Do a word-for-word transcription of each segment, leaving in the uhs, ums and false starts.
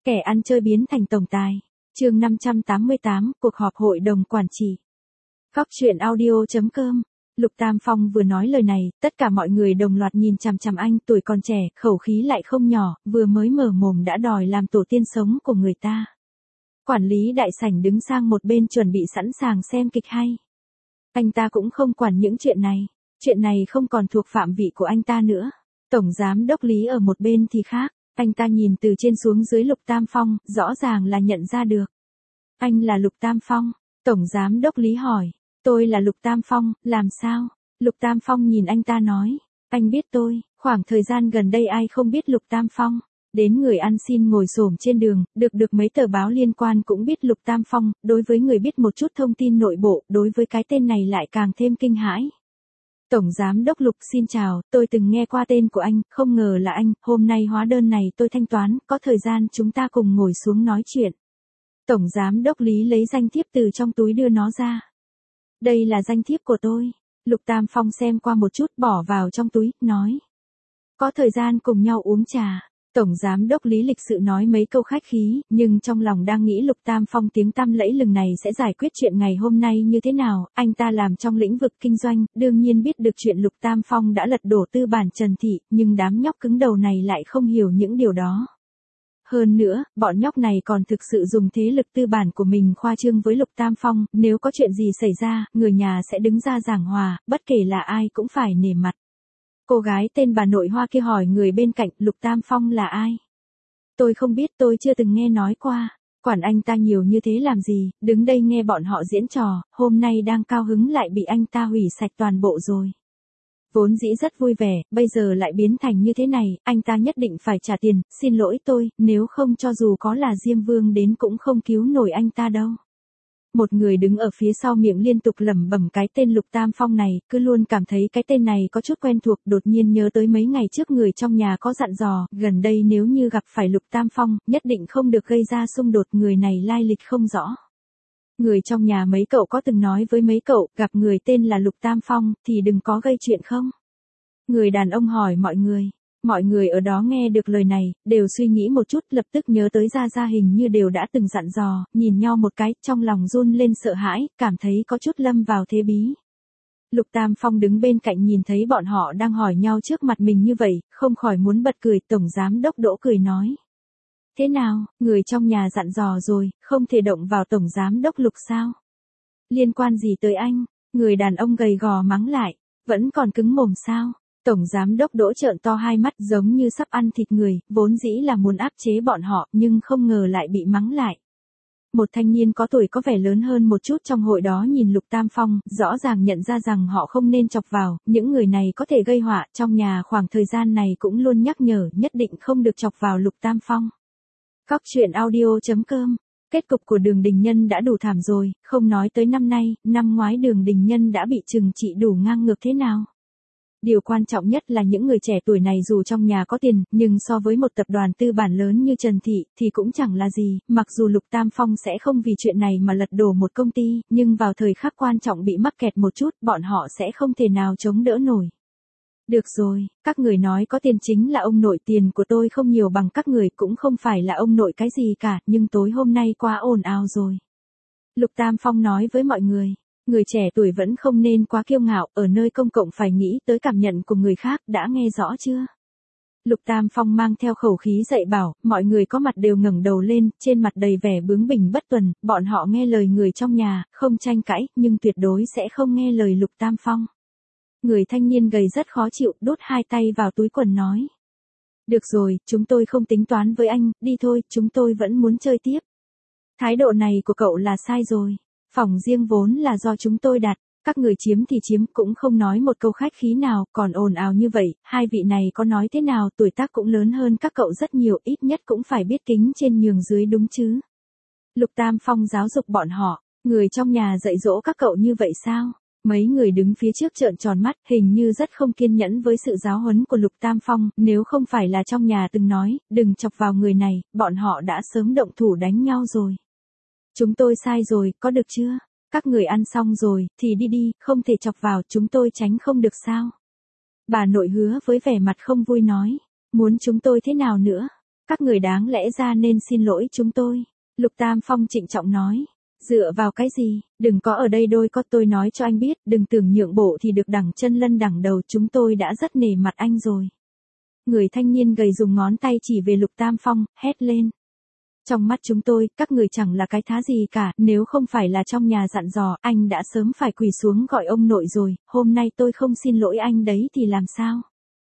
Kẻ ăn chơi biến thành tổng tài. Chương năm trăm tám mươi tám, cuộc họp hội đồng quản trị. Góc truyện audio chấm com. Lục Tam Phong vừa nói lời này, tất cả mọi người đồng loạt nhìn chằm chằm anh, tuổi còn trẻ, khẩu khí lại không nhỏ, vừa mới mở mồm đã đòi làm tổ tiên sống của người ta. Quản lý đại sảnh đứng sang một bên chuẩn bị sẵn sàng xem kịch hay. Anh ta cũng không quản những chuyện này, chuyện này không còn thuộc phạm vị của anh ta nữa. Tổng giám đốc Lý ở một bên thì khác, anh ta nhìn từ trên xuống dưới Lục Tam Phong, rõ ràng là nhận ra được. Anh là Lục Tam Phong, Tổng giám đốc Lý hỏi. Tôi là Lục Tam Phong, làm sao? Lục Tam Phong nhìn anh ta nói, anh biết tôi, khoảng thời gian gần đây ai không biết Lục Tam Phong. Đến người ăn xin ngồi xổm trên đường, được được mấy tờ báo liên quan cũng biết Lục Tam Phong, đối với người biết một chút thông tin nội bộ, đối với cái tên này lại càng thêm kinh hãi. Tổng giám đốc Lục xin chào, tôi từng nghe qua tên của anh, không ngờ là anh, hôm nay hóa đơn này tôi thanh toán, có thời gian chúng ta cùng ngồi xuống nói chuyện. Tổng giám đốc Lý lấy danh thiếp từ trong túi đưa nó ra. Đây là danh thiếp của tôi. Lục Tam Phong xem qua một chút bỏ vào trong túi, nói. Có thời gian cùng nhau uống trà. Tổng giám đốc Lý lịch sự nói mấy câu khách khí, nhưng trong lòng đang nghĩ Lục Tam Phong tiếng tăm lẫy lừng này sẽ giải quyết chuyện ngày hôm nay như thế nào. Anh ta làm trong lĩnh vực kinh doanh, đương nhiên biết được chuyện Lục Tam Phong đã lật đổ tư bản Trần Thị, nhưng đám nhóc cứng đầu này lại không hiểu những điều đó. Hơn nữa, bọn nhóc này còn thực sự dùng thế lực tư bản của mình khoa trương với Lục Tam Phong, nếu có chuyện gì xảy ra, người nhà sẽ đứng ra giảng hòa, bất kể là ai cũng phải nể mặt. Cô gái tên bà nội Hoa kia hỏi người bên cạnh, Lục Tam Phong là ai? Tôi không biết, tôi chưa từng nghe nói qua. Quản anh ta nhiều như thế làm gì, đứng đây nghe bọn họ diễn trò, hôm nay đang cao hứng lại bị anh ta hủy sạch toàn bộ rồi. Vốn dĩ rất vui vẻ, bây giờ lại biến thành như thế này, anh ta nhất định phải trả tiền, xin lỗi tôi, nếu không cho dù có là Diêm Vương đến cũng không cứu nổi anh ta đâu. Một người đứng ở phía sau miệng liên tục lẩm bẩm cái tên Lục Tam Phong này, cứ luôn cảm thấy cái tên này có chút quen thuộc, đột nhiên nhớ tới mấy ngày trước người trong nhà có dặn dò, gần đây nếu như gặp phải Lục Tam Phong, nhất định không được gây ra xung đột, người này lai lịch không rõ. Người trong nhà mấy cậu có từng nói với mấy cậu, gặp người tên là Lục Tam Phong, thì đừng có gây chuyện không? Người đàn ông hỏi mọi người. Mọi người ở đó nghe được lời này, đều suy nghĩ một chút, lập tức nhớ tới Gia Gia hình như đều đã từng dặn dò, nhìn nhau một cái, trong lòng run lên sợ hãi, cảm thấy có chút lâm vào thế bí. Lục Tam Phong đứng bên cạnh nhìn thấy bọn họ đang hỏi nhau trước mặt mình như vậy, không khỏi muốn bật cười, Tổng giám đốc Đỗ cười nói. Thế nào, người trong nhà dặn dò rồi, không thể động vào Tổng giám đốc Lục sao? Liên quan gì tới anh? Người đàn ông gầy gò mắng lại, vẫn còn cứng mồm sao? Tổng giám đốc Đỗ trợn to hai mắt giống như sắp ăn thịt người, vốn dĩ là muốn áp chế bọn họ, nhưng không ngờ lại bị mắng lại. Một thanh niên có tuổi có vẻ lớn hơn một chút trong hội đó nhìn Lục Tam Phong, rõ ràng nhận ra rằng họ không nên chọc vào, những người này có thể gây họa, trong nhà khoảng thời gian này cũng luôn nhắc nhở, nhất định không được chọc vào Lục Tam Phong. Góc truyện audio chấm com. Kết cục của Đường Đình Nhân đã đủ thảm rồi, không nói tới năm nay, năm ngoái Đường Đình Nhân đã bị trừng trị đủ ngang ngược thế nào. Điều quan trọng nhất là những người trẻ tuổi này dù trong nhà có tiền, nhưng so với một tập đoàn tư bản lớn như Trần Thị, thì cũng chẳng là gì, mặc dù Lục Tam Phong sẽ không vì chuyện này mà lật đổ một công ty, nhưng vào thời khắc quan trọng bị mắc kẹt một chút, bọn họ sẽ không thể nào chống đỡ nổi. Được rồi, các người nói có tiền chính là ông nội, tiền của tôi không nhiều bằng các người, cũng không phải là ông nội cái gì cả, nhưng tối hôm nay quá ồn ào rồi. Lục Tam Phong nói với mọi người. Người trẻ tuổi vẫn không nên quá kiêu ngạo, ở nơi công cộng phải nghĩ tới cảm nhận của người khác, đã nghe rõ chưa? Lục Tam Phong mang theo khẩu khí dạy bảo, mọi người có mặt đều ngẩng đầu lên, trên mặt đầy vẻ bướng bỉnh bất tuần, bọn họ nghe lời người trong nhà, không tranh cãi, nhưng tuyệt đối sẽ không nghe lời Lục Tam Phong. Người thanh niên gầy rất khó chịu, đút hai tay vào túi quần nói. Được rồi, chúng tôi không tính toán với anh, đi thôi, chúng tôi vẫn muốn chơi tiếp. Thái độ này của cậu là sai rồi. Phòng riêng vốn là do chúng tôi đặt, các người chiếm thì chiếm, cũng không nói một câu khách khí nào, còn ồn ào như vậy, hai vị này có nói thế nào, tuổi tác cũng lớn hơn các cậu rất nhiều, ít nhất cũng phải biết kính trên nhường dưới đúng chứ. Lục Tam Phong giáo dục bọn họ, người trong nhà dạy dỗ các cậu như vậy sao? Mấy người đứng phía trước trợn tròn mắt, hình như rất không kiên nhẫn với sự giáo huấn của Lục Tam Phong, nếu không phải là trong nhà từng nói, đừng chọc vào người này, bọn họ đã sớm động thủ đánh nhau rồi. Chúng tôi sai rồi, có được chưa? Các người ăn xong rồi, thì đi đi, không thể chọc vào, chúng tôi tránh không được sao? Bà nội Hứa với vẻ mặt không vui nói, muốn chúng tôi thế nào nữa? Các người đáng lẽ ra nên xin lỗi chúng tôi. Lục Tam Phong trịnh trọng nói. Dựa vào cái gì, đừng có ở đây đôi có, tôi nói cho anh biết, đừng tưởng nhượng bộ thì được đẳng chân lân đẳng đầu, chúng tôi đã rất nể mặt anh rồi. Người thanh niên gầy dùng ngón tay chỉ về Lục Tam Phong, hét lên. Trong mắt chúng tôi, các người chẳng là cái thá gì cả, nếu không phải là trong nhà dặn dò, anh đã sớm phải quỳ xuống gọi ông nội rồi, hôm nay tôi không xin lỗi anh đấy thì làm sao?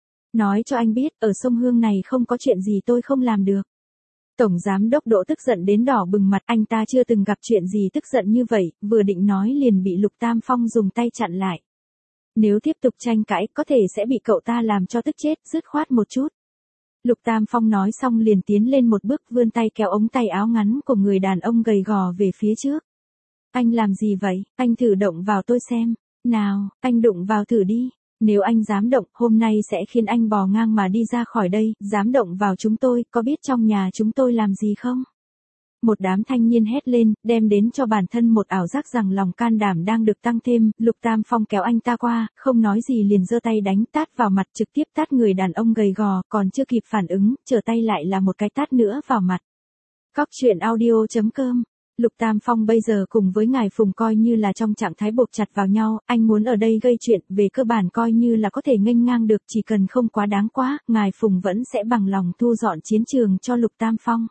Nói cho anh biết, ở sông Hương này không có chuyện gì tôi không làm được. Tổng giám đốc Đỗ tức giận đến đỏ bừng mặt, anh ta chưa từng gặp chuyện gì tức giận như vậy, vừa định nói liền bị Lục Tam Phong dùng tay chặn lại. Nếu tiếp tục tranh cãi, có thể sẽ bị cậu ta làm cho tức chết, dứt khoát một chút. Lục Tam Phong nói xong liền tiến lên một bước, vươn tay kéo ống tay áo ngắn của người đàn ông gầy gò về phía trước. Anh làm gì vậy, anh thử động vào tôi xem. Nào, anh đụng vào thử đi. Nếu anh dám động, hôm nay sẽ khiến anh bò ngang mà đi ra khỏi đây, dám động vào chúng tôi, có biết trong nhà chúng tôi làm gì không? Một đám thanh niên hét lên, đem đến cho bản thân một ảo giác rằng lòng can đảm đang được tăng thêm, Lục Tam Phong kéo anh ta qua, không nói gì liền giơ tay đánh tát vào mặt, trực tiếp tát người đàn ông gầy gò, còn chưa kịp phản ứng, trở tay lại là một cái tát nữa vào mặt. Cóc truyện audio chấm com. Lục Tam Phong bây giờ cùng với ngài Phùng coi như là trong trạng thái buộc chặt vào nhau, anh muốn ở đây gây chuyện, về cơ bản coi như là có thể nghênh ngang được, chỉ cần không quá đáng quá, ngài Phùng vẫn sẽ bằng lòng thu dọn chiến trường cho Lục Tam Phong.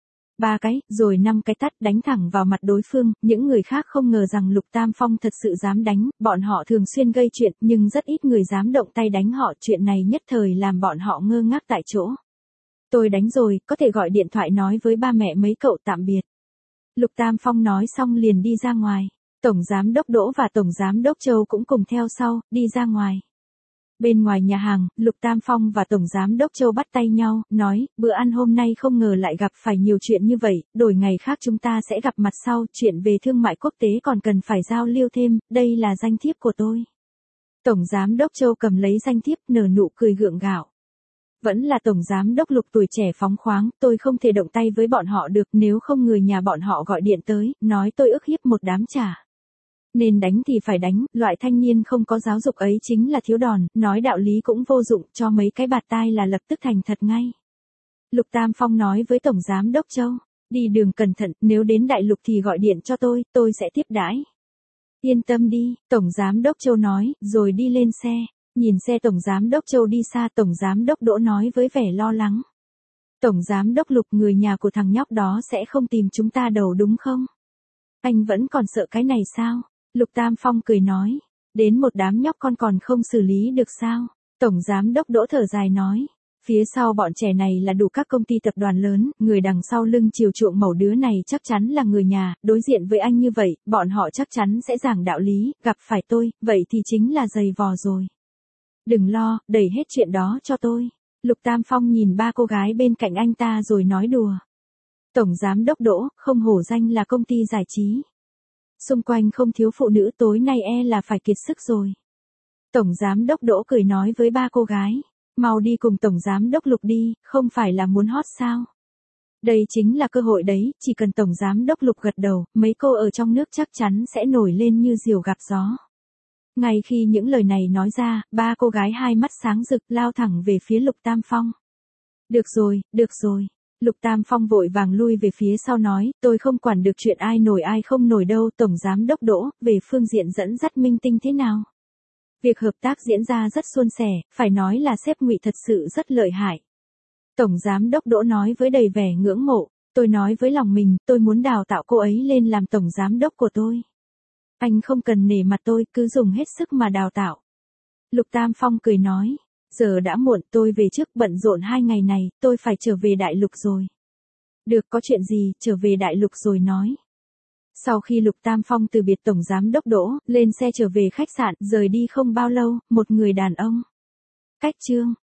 Ba cái, rồi năm cái tát đánh thẳng vào mặt đối phương, những người khác không ngờ rằng Lục Tam Phong thật sự dám đánh, bọn họ thường xuyên gây chuyện, nhưng rất ít người dám động tay đánh họ, chuyện này nhất thời làm bọn họ ngơ ngác tại chỗ. Tôi đánh rồi, có thể gọi điện thoại nói với ba mẹ mấy cậu tạm biệt. Lục Tam Phong nói xong liền đi ra ngoài, Tổng Giám đốc Đỗ và Tổng Giám đốc Châu cũng cùng theo sau, đi ra ngoài. Bên ngoài nhà hàng, Lục Tam Phong và Tổng Giám đốc Châu bắt tay nhau, nói, bữa ăn hôm nay không ngờ lại gặp phải nhiều chuyện như vậy, đổi ngày khác chúng ta sẽ gặp mặt sau, chuyện về thương mại quốc tế còn cần phải giao lưu thêm, đây là danh thiếp của tôi. Tổng Giám đốc Châu cầm lấy danh thiếp, nở nụ cười gượng gạo. Vẫn là Tổng Giám đốc Lục tuổi trẻ phóng khoáng, tôi không thể động tay với bọn họ được, nếu không người nhà bọn họ gọi điện tới, nói tôi ức hiếp một đám trả. Nên đánh thì phải đánh, loại thanh niên không có giáo dục ấy chính là thiếu đòn, nói đạo lý cũng vô dụng, cho mấy cái bạt tai là lập tức thành thật ngay. Lục Tam Phong nói với Tổng Giám đốc Châu, đi đường cẩn thận, nếu đến Đại Lục thì gọi điện cho tôi, tôi sẽ tiếp đãi. Yên tâm đi, Tổng Giám đốc Châu nói, rồi đi lên xe. Nhìn xe Tổng Giám đốc Châu đi xa, Tổng Giám đốc Đỗ nói với vẻ lo lắng. Tổng Giám đốc Lục, người nhà của thằng nhóc đó sẽ không tìm chúng ta đầu đúng không? Anh vẫn còn sợ cái này sao? Lục Tam Phong cười nói. Đến một đám nhóc con còn không xử lý được sao? Tổng Giám đốc Đỗ thở dài nói. Phía sau bọn trẻ này là đủ các công ty tập đoàn lớn, người đằng sau lưng chiều chuộng mẩu đứa này chắc chắn là người nhà, đối diện với anh như vậy, bọn họ chắc chắn sẽ giảng đạo lý, gặp phải tôi, vậy thì chính là giày vò rồi. Đừng lo, đẩy hết chuyện đó cho tôi. Lục Tam Phong nhìn ba cô gái bên cạnh anh ta rồi nói đùa. Tổng Giám đốc Đỗ, không hổ danh là công ty giải trí. Xung quanh không thiếu phụ nữ, tối nay e là phải kiệt sức rồi. Tổng Giám đốc Đỗ cười nói với ba cô gái. Mau đi cùng Tổng Giám đốc Lục đi, không phải là muốn hot sao? Đây chính là cơ hội đấy, chỉ cần Tổng Giám đốc Lục gật đầu, mấy cô ở trong nước chắc chắn sẽ nổi lên như diều gặp gió. Ngay khi những lời này nói ra, ba cô gái hai mắt sáng rực lao thẳng về phía Lục Tam Phong. Được rồi, được rồi. Lục Tam Phong vội vàng lui về phía sau nói, tôi không quản được chuyện ai nổi ai không nổi đâu. Tổng Giám đốc Đỗ, về phương diện dẫn dắt minh tinh thế nào? Việc hợp tác diễn ra rất suôn sẻ, phải nói là sếp Ngụy thật sự rất lợi hại. Tổng Giám đốc Đỗ nói với đầy vẻ ngưỡng mộ, tôi nói với lòng mình, tôi muốn đào tạo cô ấy lên làm Tổng Giám đốc của tôi. Anh không cần nể mặt tôi, cứ dùng hết sức mà đào tạo. Lục Tam Phong cười nói, giờ đã muộn, tôi về trước, bận rộn hai ngày này, tôi phải trở về Đại Lục rồi. Được, có chuyện gì, trở về Đại Lục rồi nói. Sau khi Lục Tam Phong từ biệt Tổng Giám đốc Đỗ, lên xe trở về khách sạn, rời đi không bao lâu, một người đàn ông. Cách chương